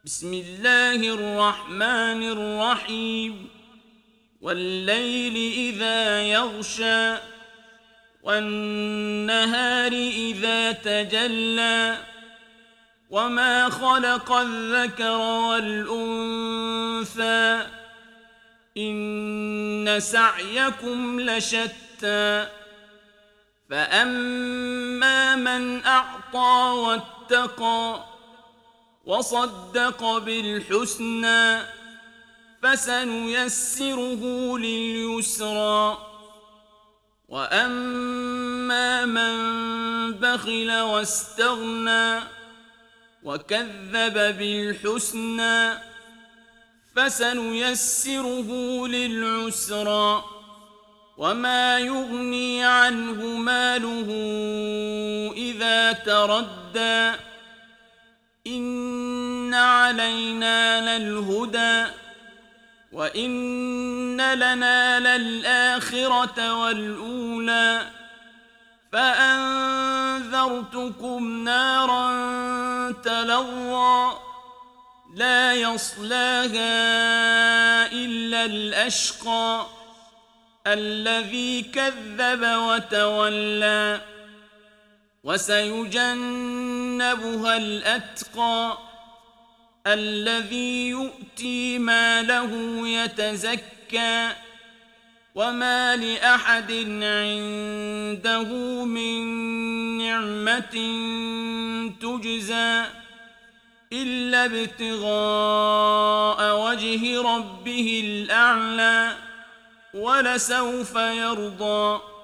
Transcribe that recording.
بسم الله الرحمن الرحيم والليل إذا يغشى والنهار إذا تجلى وما خلق الذكر والأنثى إن سعيكم لشتى فأما من أعطى واتقى وصدق بالحسنى فسنيسره لليسرى وأما من بخل واستغنى وكذب بالحسنى فسنيسره للعسرى وما يغني عنه ماله إذا تردى إن علينا للهدى وإن لنا للآخرة والأولى فأنذرتكم نارا تلظى لا يصلاها إلا الأشقى الذي كذب وتولى وسيجنبها الأتقى الذي يؤتي ماله يتزكى وما لأحد عنده من نعمة تجزى إلا ابتغاء وجه ربه الأعلى ولسوف يرضى.